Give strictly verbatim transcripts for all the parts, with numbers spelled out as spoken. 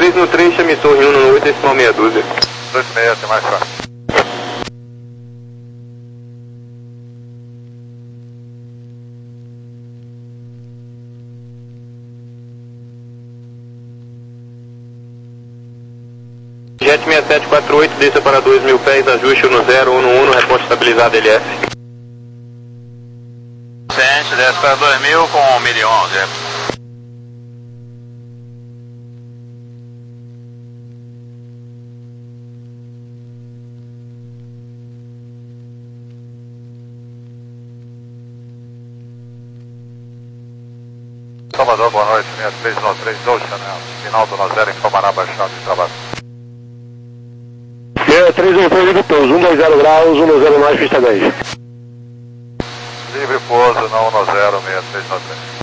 três no três, chame torre um no oito, decimal meia dúzia. dois seis, tem mais fácil. Jet seis sete quatro oito, desça para dois mil pés, ajuste no zero, um no um, resposta estabilizada L F. Ciente, desce para dois mil com mil e onze. Salvador, boa noite, seis três nove três, dois Chanel, final do zero, informará baixado de trabalho. seis três nove três, livre pouso, um dois zero graus, um dois zero mais, pista dez. Livre pouso, não um zero, seis três nove três.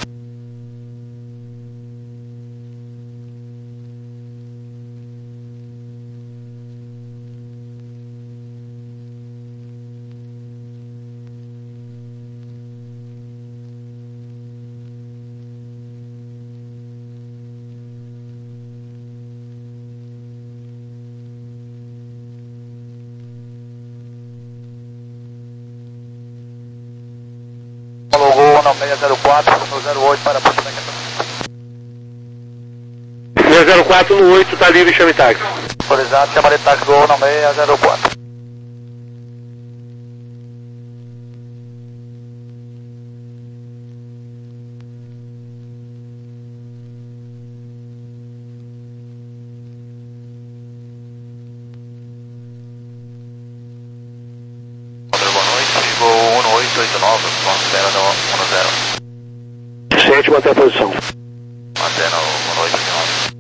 Gol seis zero quatro no zero oito para Porto Alegre. seis zero quatro no oito, tá livre, chame táxi. Autorizado, chama de táxi Gol seis zero quatro. Boa noite, Gol um oito oito nove, considera no um zero. Sente, manter a posição. Mantendo um oito oito nove.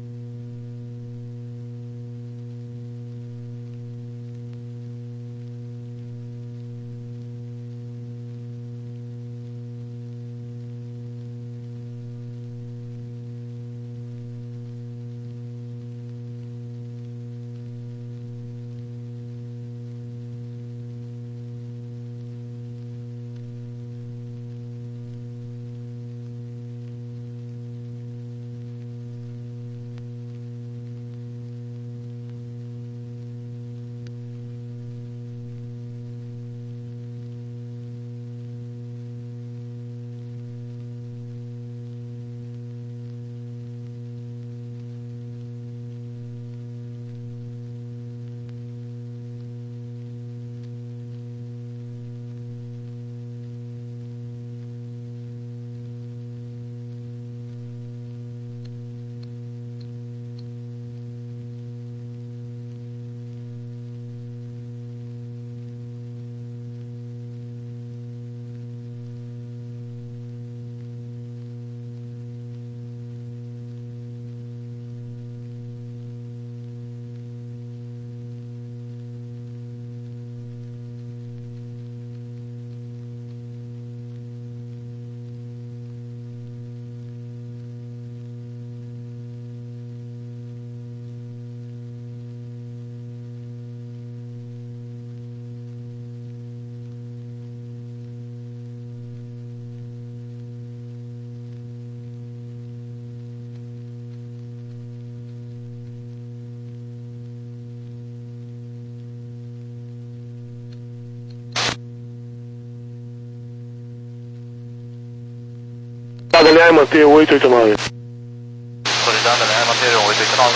Aliás, manter oito oito nove. Autorizado, né? Manter oito oito nove.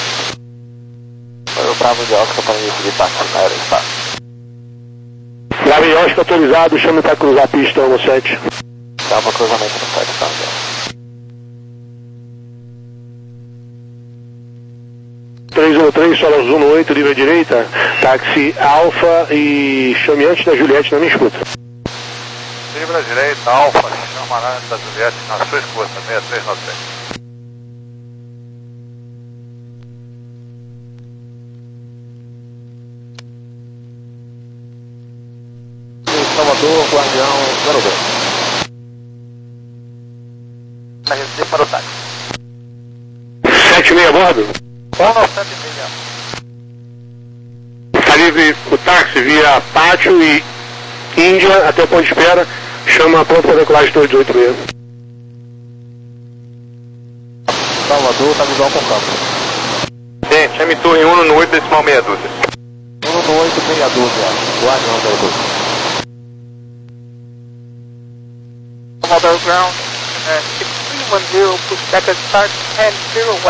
Foi o Bravo de Oscar para me pedir táxi na aeroespaço. Bravo de Oscar autorizado, chame para cruzar a pista no sete. Bravo cruzamento no sete, tá? três um três, Solas um no oito, livre à direita, táxi Alfa e chame antes da Juliette na minha escuta. Livre à direita, Alfa, chama antes da Juliette na sua escuta, seis três nove três. Salvador, Guardião, zero dois. Na receber para o táxi. sete seis a bordo? um sete seis. Está livre o táxi via Pátio e Índia até o ponto de espera. Chama a ponto para decolagem dois oito seis. Salvador, tá visual com campo. Sim, Chame torre um no oito decimal meia dúzia. um no oito, meia dúzia. Guardião zero dois. Commodore ground, uh, six three one zero, push back at start, and zero one.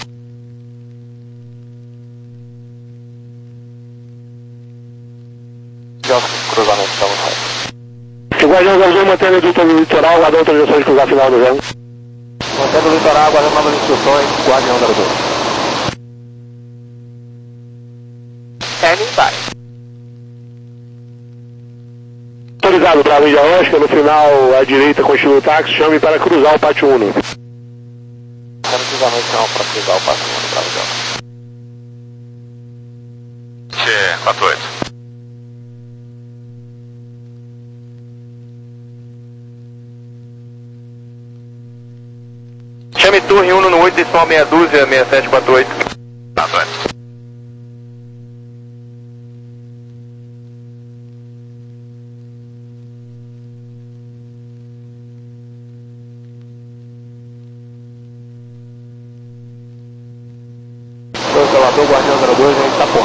Cruzamento, estamos reto. O Guardião zero dois mantendo a reduta no litoral, aguardando autorização de cruzar final do zero. Mantendo o litoral, aguardando novas instruções, Guardião zero dois. Standing by. Autorizado, Bravo Índia Oscar, no final à direita continua o táxi, chame para cruzar o pátio um. Temos cruzamento não para cruzar o pátio um, Bravo Índia Oscar. T quatro oito. Chame torre um no oito decimal meia dúzia, seis sete quatro oito. quatro oito. Constelador, Guardião zero dois, em Itapuã.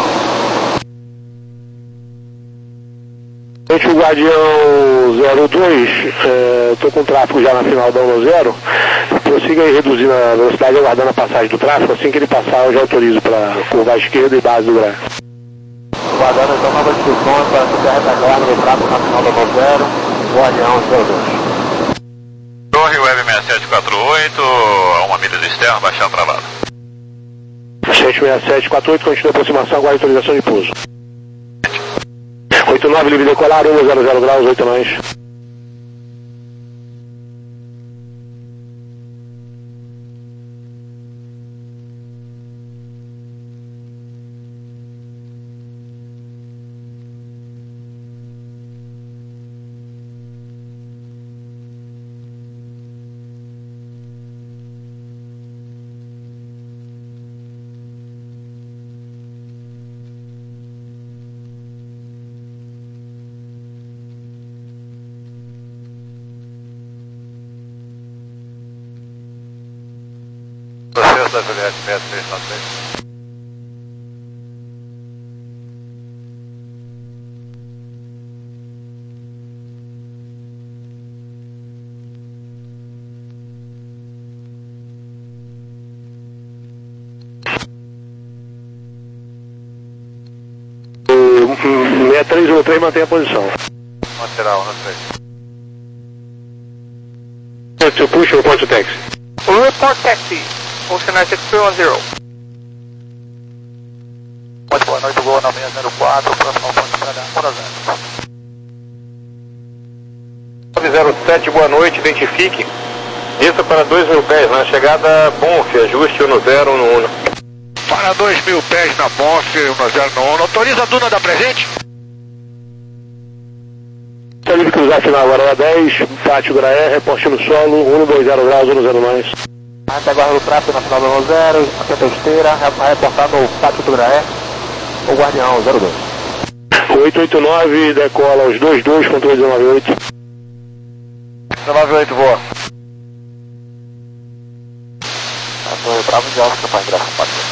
Gente, o Guardião zero dois, estou com tráfego já na final da um zero. Prossiga aí reduzindo a velocidade, aguardando a passagem do tráfego. Assim que ele passar, eu já autorizo para curvar à esquerda e base do G R A. Guardando então novas instruções para ficar retaguarda no tráfego na final da um zero, Guardião zero dois. Torre Web seis sete quatro oito, a uma milha do externo, baixar travado. sete seis sete quatro oito, continua a aproximação, aguarda autorização de pouso. oito nove, livre decolar, um zero zero graus, oito nós. Processo da Juliette seis três nove três. seis três um três, mantém a posição. Vamos tirar um no três. Você puxa o ponto táxi. Report taxi, Ocean six three one zero. Muito boa noite, Gol nove seis zero quatro, próximo ao ponto de estrada um zero. nove zero sete, boa noite, identifique. Desça para dois mil pés, na chegada Bonf, ajuste um zero um um. Para dois mil pés na Bonf, um zero um. Autoriza a Duna da presente? Está livre cruzar final agora é dez, pátio G R A E, reporte no solo, um dois zero graus, um zero nós. Retaguarda do tráfego na final da um zero, atenta a esteira, vai reportar no pátio do G R A E, o Guardião zero dois. oito oito nove, decola aos dois dois, controle dezenove oito. dezenove oito, voa. A torre Bravo de Oscar para ingresso no pátio.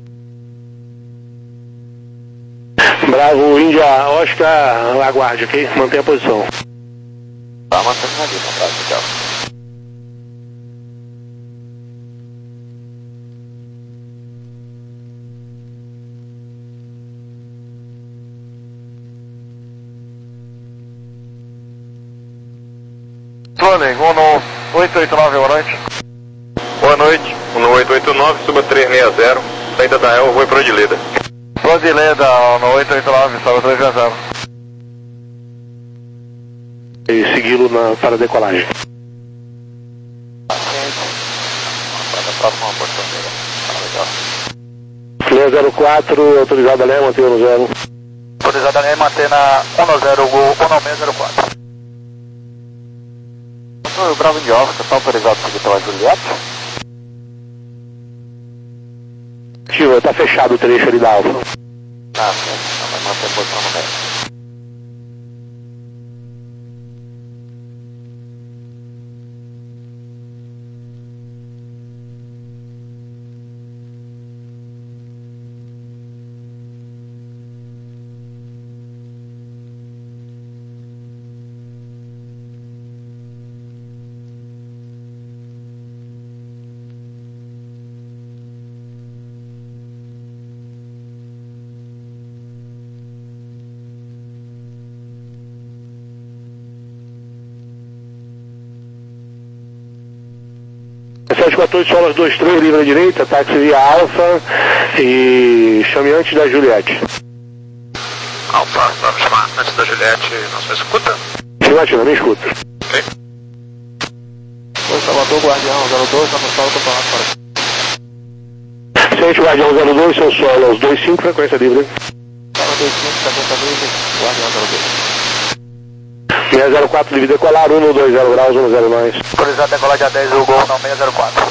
Bravo, Índia, Oscar, aguarde, ok? Mantenha a posição. Tá mantendo ali no Bravo de Oscar. Trolling, um no oito oito nove, boa noite. Boa noite, um no oito oito nove, suba três seis zero, saída da El, Rua Prodileda. Prodileda, um no oito oito nove, sobe três seis zero. E segui-lo na, para a decolagem. Para a próxima oportunidade. seis zero quatro, autorizado a Lé, mantém no zero. Autorizado a manter na um zero, Gol um seis zero quatro. O Bravo de Oscar está autorizado a seguir pela Juliette? Ativa, está fechado o trecho ali da Alfa. Ah, sim. Vai manter a posição no meio. sete quatro oito, solas dois três, livre à direita, táxi via Alfa e chame antes da Juliette. Alfa, vamos chamar antes da Juliette, não se escuta? Afirmativo, me escuta. Ok. Oi, Salvador, Guardião zero dois, vamos solo, campeonato para... Sente Guardião zero dois, seu solo aos dois cinco, frequência livre. Solo dois cinco, frequência livre, Guardião zero dois. seis zero quatro, livre decolar, um dois zero graus, um zero nós. Autorizado decolar dia dez, o gol, não, seis zero quatro.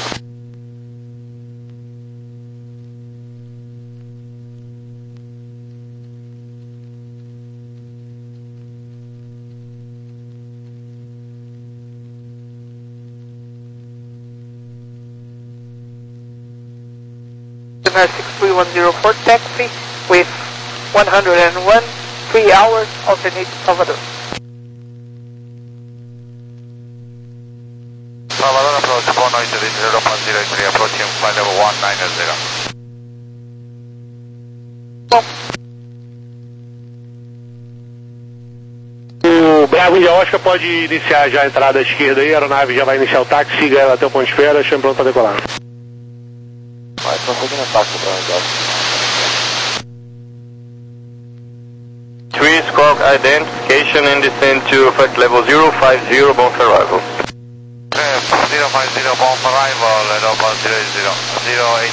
six three one zero four taxi with one hundred one, three hours, alternate Salvador. Salvador approach, boa noite, zero point zero three, approaching flight level one nine zero. Bom, O Bravo India Oscar pode iniciar já a entrada à esquerda aí, a aeronave já vai iniciar o táxi, siga ela até o ponto de espera, chame pronto para decolar. Vai, prosseguindo o táxi para o Three squawk identification and descend to flight level zero five zero, bound for arrival. zero five zero, bound for arrival, zero point zero zero, zero eight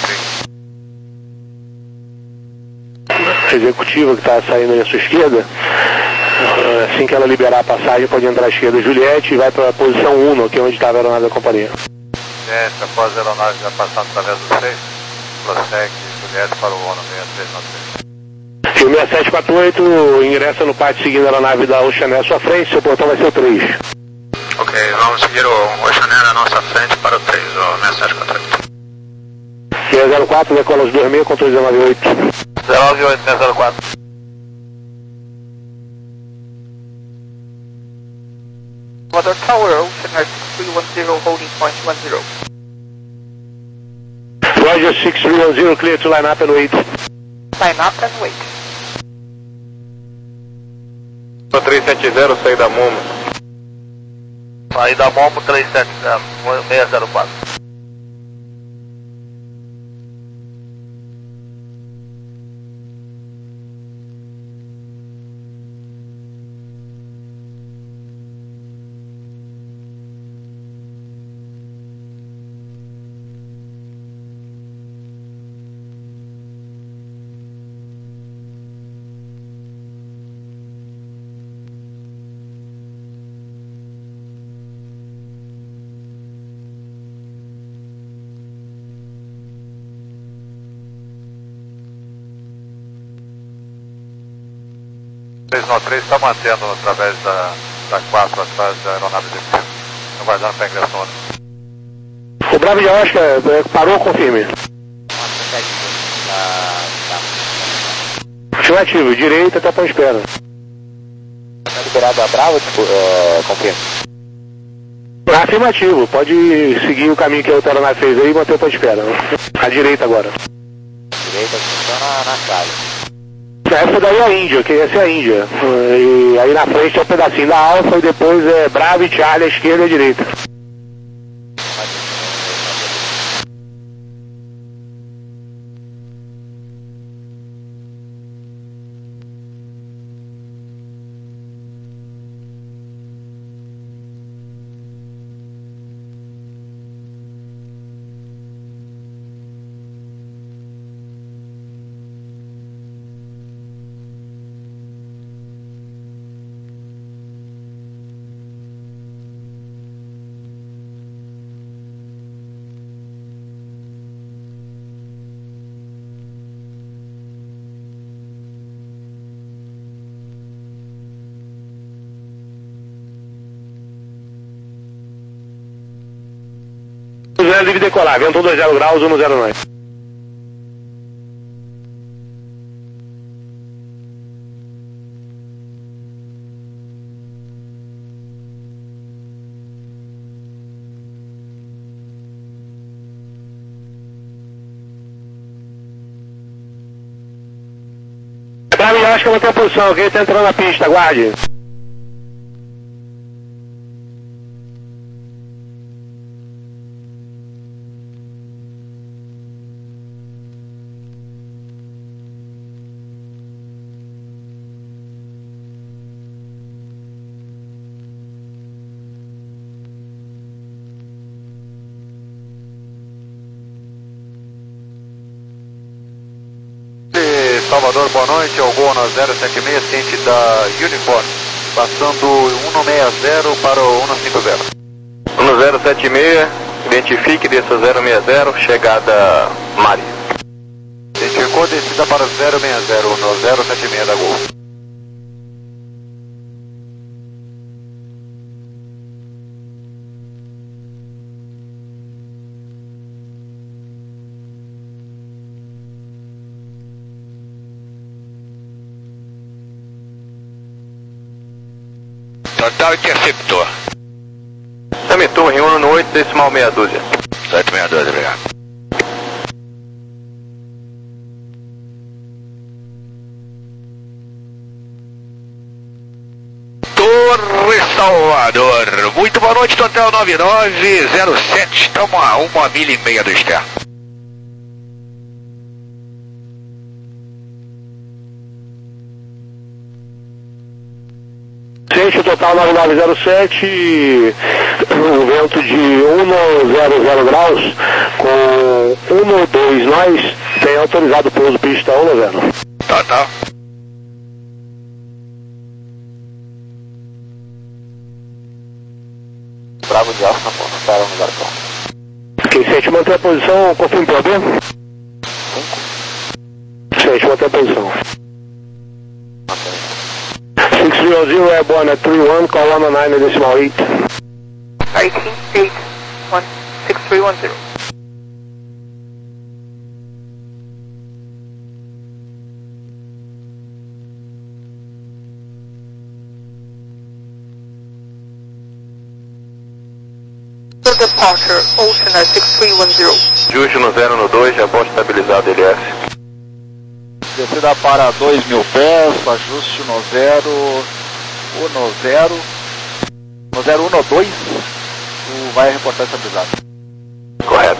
three. Executiva que está saindo aí à sua esquerda, assim que ela liberar a passagem, pode entrar à esquerda Juliette e vai para a posição um, que é onde estava a aeronave da companhia. Juliette, após a aeronave já passando através do seis, prossegue Juliette para o ONU seis três nove três. E o seis sete quatro oito ingressa no pátio seguindo a aeronave da Oceané à sua frente, seu portão vai ser o três. Ok, vamos seguir o Oceané à nossa frente para o três, o seis sete quatro oito. seis zero quatro, decola os dois seis, controle zero nove oito. zero nove oito, seis zero quatro. Salvador Tower, Ocean Air six three one zero, holding point one zero. Roger six three one zero, clear to line up and wait. Line up and wait. três sete zero, saída da Momo. Saída da Momo três sete zero, seis zero quatro. três nove três está mantendo através da, da quatro atrás da aeronave de cima, aguardando para ingressão. O Bravo India Oscar é, parou, confirme. Afirmativo, direita até a ponte espera. Está liberado a Bravo, tipo, é, confirma. Afirmativo, pode seguir o caminho que a outra aeronave fez aí e manter o ponto de espera. À direita agora. Direita funciona na chave. Essa daí é a Índia, que essa é a Índia. E aí na frente é um pedacinho da Alfa e depois é Bravo e Charlie à esquerda e à direita. Livre decolar, ventou dois zero graus, um zero nove. Pra mim, acho que eu vou ter a posição, ok? Tá entrando na pista, aguarde. Salvador, boa noite, ao Gol na zero sete seis, ciente da Uniform, passando um seis zero para o um cinco zero. um zero sete seis, identifique, desça zero seis zero, chegada Mari. Identificou, descida para zero seis zero, no zero sete seis da Gol. Total Interceptor. Também torre um no oito, decimal meia dúzia. sete seis dois, obrigado. Torre Salvador. Muito boa noite, Total nove nove zero sete. Estamos a uma milha e meia do externo. Ciente Total nove nove zero sete, um vento de um zero zero graus, com um dois nós, tem autorizado o pouso pista um zero. Total. Bravo de alfa, para no balcão. Ok, Ciente, mantém a posição, confirme para B. Ciente, mantém a posição. six three zero, airborne at three one, call one nine decimal eight. eighteen eight one six three one zero. Departure, Ocean Air six three one zero. Justo no zero no dois, já pode estabilizar o D L S. Descida para dois mil pés, ajuste no zero, um no zero, no zero um no dois, tu vai reportar estabilizado. Correto.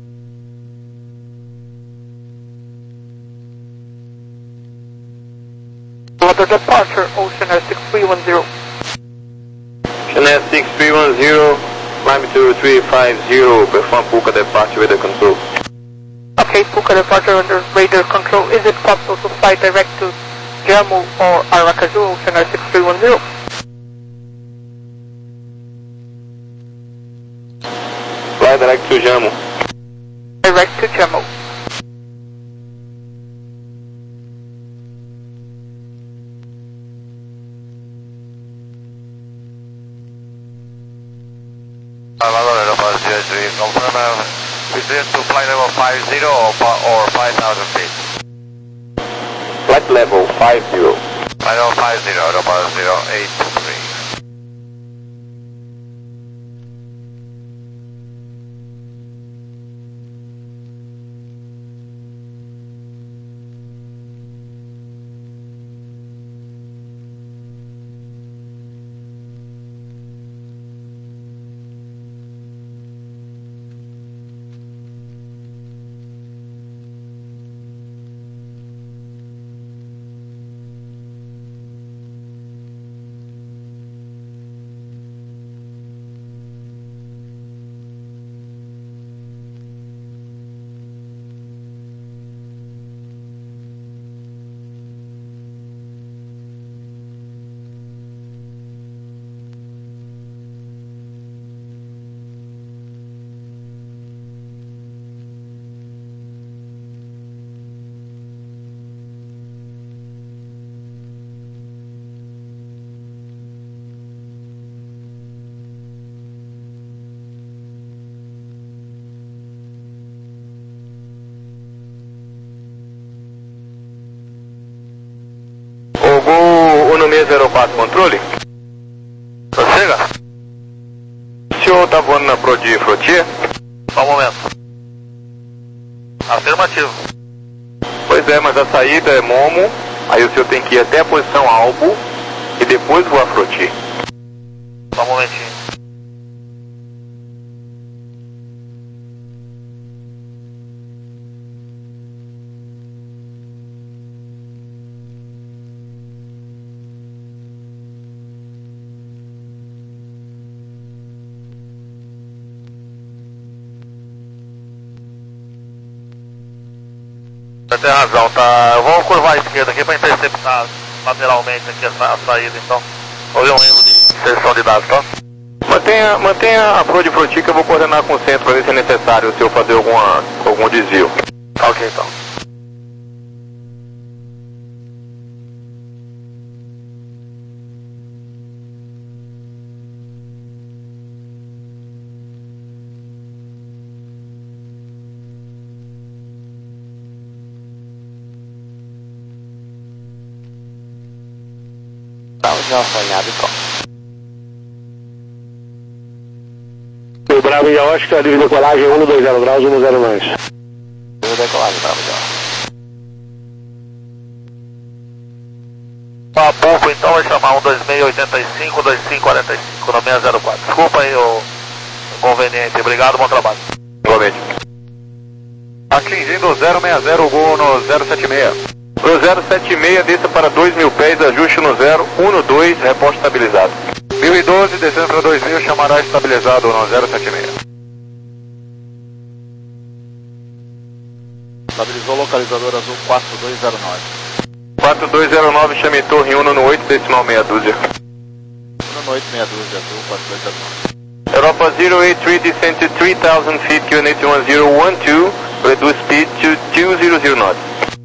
Water departure, Ocean Air six three one zero. Ocean Air six three one zero, climb to three five zero, perform Puka departure with the control. Okay, Puka departure under radar control. Is it possible to fly direct to Jammu or Aracaju, Ocean Air six three one zero? Fly direct to Jammu. Direct to Jammu. Salvador, Aeropass zero three, confirm uh, return to flight level five zero or, or five thousand feet. Flight level five zero. Flight level five zero, Aeropass zero eight three. seis zero quatro, controle? Prossiga. O senhor está voando na Prodi Frontier? Só um momento. Afirmativo. Pois é, mas a saída é Momo, aí o senhor tem que ir até a posição Albo e depois voar Frontier. Só um momentinho. Você tem razão, tá? Eu vou curvar a esquerda aqui para interceptar lateralmente aqui a, a saída, então. Houve um erro de inserção de dados, tá? Mantenha, mantenha a Pro de Froti que eu vou coordenar com o centro para ver se é necessário, se eu fazer alguma, algum desvio. Tá ok, então. Já sonhado e pronto. O Bravo e a Oscar, livre decolagem um dois zero graus, um zero mais. Livre decolagem, Bravo e a Oscar. Pabuco, então vai chamar um dois seis oito cinco, dois cinco quatro cinco no seis zero quatro. Desculpa aí o inconveniente, obrigado, bom trabalho. Igualmente. Atingindo zero seis zero, Gol no zero sete seis. Pro zero sete seis, desça para dois mil pés, ajuste no zero um dois, reposto estabilizado. mil e doze, descendo para dois mil, chamará estabilizado no zero sete seis. Estabilizou localizador azul quatro dois zero nove. quatro dois zero nove, chame torre um no oito, decimal meia dúzia. um no oito, meia dúzia, azul quatro dois zero nove. Europa zero oito três, descend to three thousand feet, Q N H one zero one two, reduce speed to two hundred knots.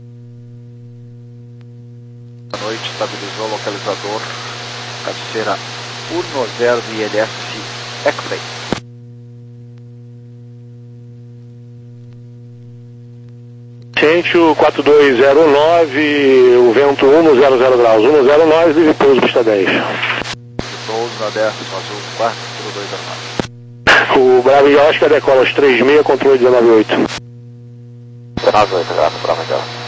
Boa noite, estabilizou localizador, cabeceira um zero de I L S X-Ray. Ciente quatro dois zero nove, o vento um zero zero graus, um zero nove, livre pouso pista dez. Pouso na dez, azul quatro dois zero nove. O Bravo e Oscar decola aos três seis, controle dezenove oito. dezenove oito, graças, Bravo e Oscar.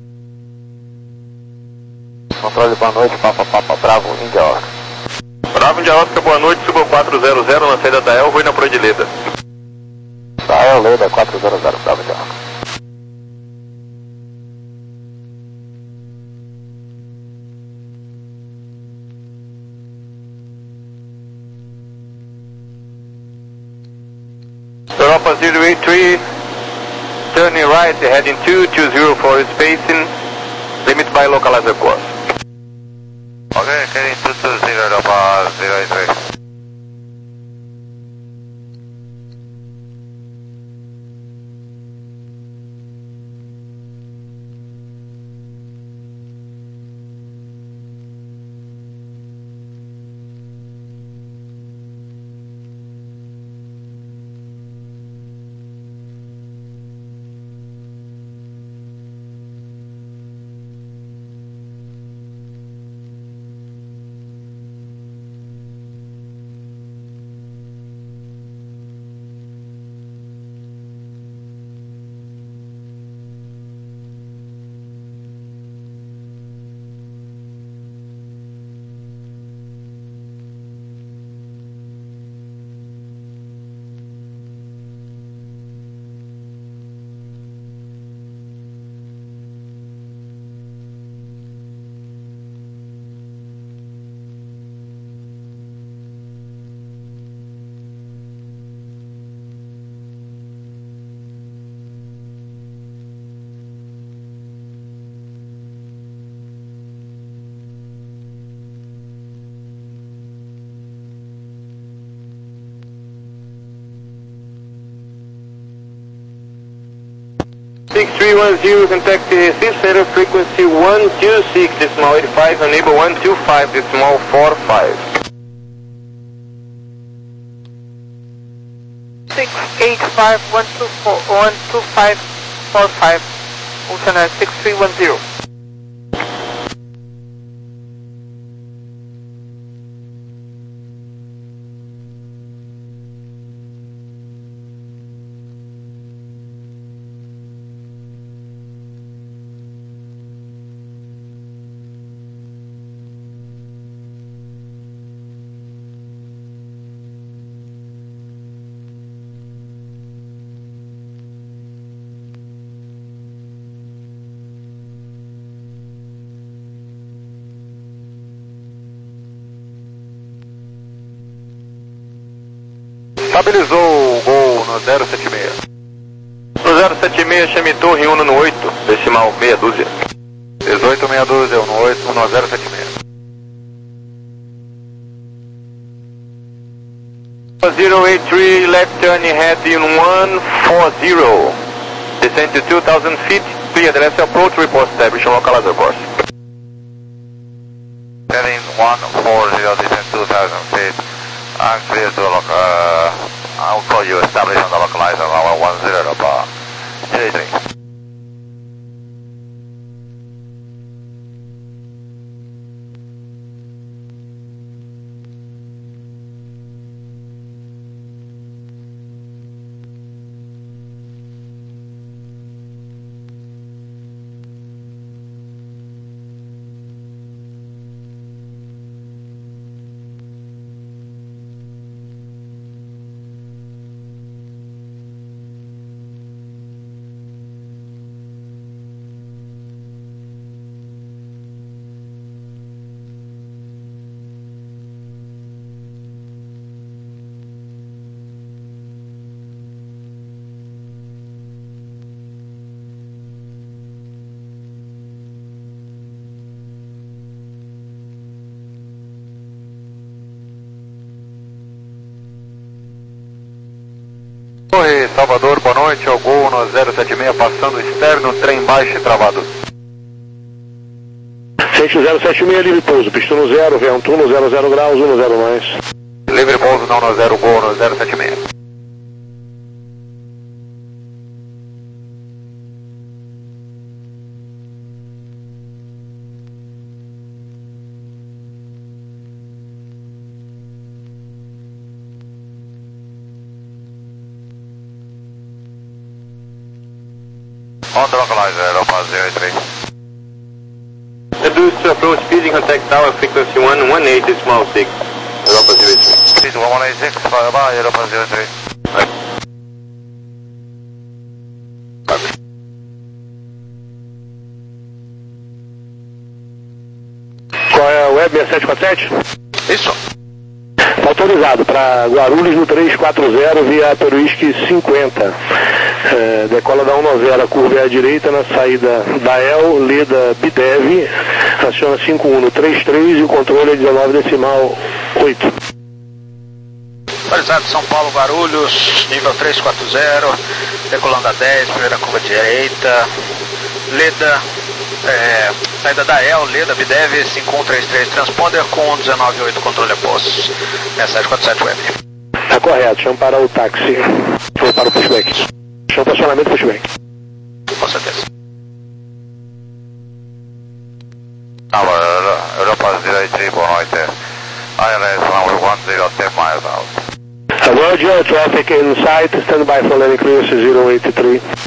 Controle, boa noite, Papa Papa Bravo, Índia Oscar. Bravo Índia Oscar, boa noite, suba quatro zero zero na saída da Elva e na Prodileda. Da Elva, quatro zero zero, Bravo Índia Oscar. Europa zero eight three, turning right, heading two two zero for spacing, limit by localizer course. Ok, heading two two zero, Europa zero eight three. six three one zero, contact the Recife Center, frequency one two six decimal eight five, enable one two five decimal four five. six eight five one two four one two five four five, Ocean six three one zero. Estabilizou o Gol no zero sete seis. No zero sete seis, chame torre um no oito, decimal decimal meia dúzia. dezoito meia dúzia, um oito um zero sete seis. zero eight three, left turn head in one four zero. Descend to two thousand feet, clear the left approach, report establish localizer course. Heading one four zero, descend two thousand feet. I'm clear to loc uh, I'll call you establish on the localizer our one zero bar. J three. Oi, Salvador, boa noite, ao Gol no zero sete seis, passando externo, trem baixo e travado. Centro zero sete seis, livre pouso, pista no zero, vento um no zero zero graus, um no zero mais. Livre pouso, não no zero, Gol no zero sete seis. On the localizer, Europa zero three. Reduce to approach speeding contact tower frequency one one eight decimal six. Europa zero three. Speed one eight six, bye Europa zero three. Qual é a web seis sete quatro sete? Isso. Está autorizado para Guarulhos no três quatro zero via Peruísque cinquenta. É, decola da um noventa, a curva é à direita na saída da E L, Leda Bidev, aciona cinco um no três três e o controle é dezenove decimal oito. Autorizado São Paulo, Guarulhos, nível três quatro zero, decolando a dez, primeira curva direita, Leda, é, saída da E L, Leda Bidev, cinco um três três, transponder com dezenove oito, controle a postos, sete quatro sete web. Está correto, chama para o táxi, chama para o pushback. Chama para acionamento pushback. Com certeza. Tower, Europa zero three, boa noite. I L S number one zero, ten miles out. Roger, traffic in sight, stand by for landing clearance zero eight three.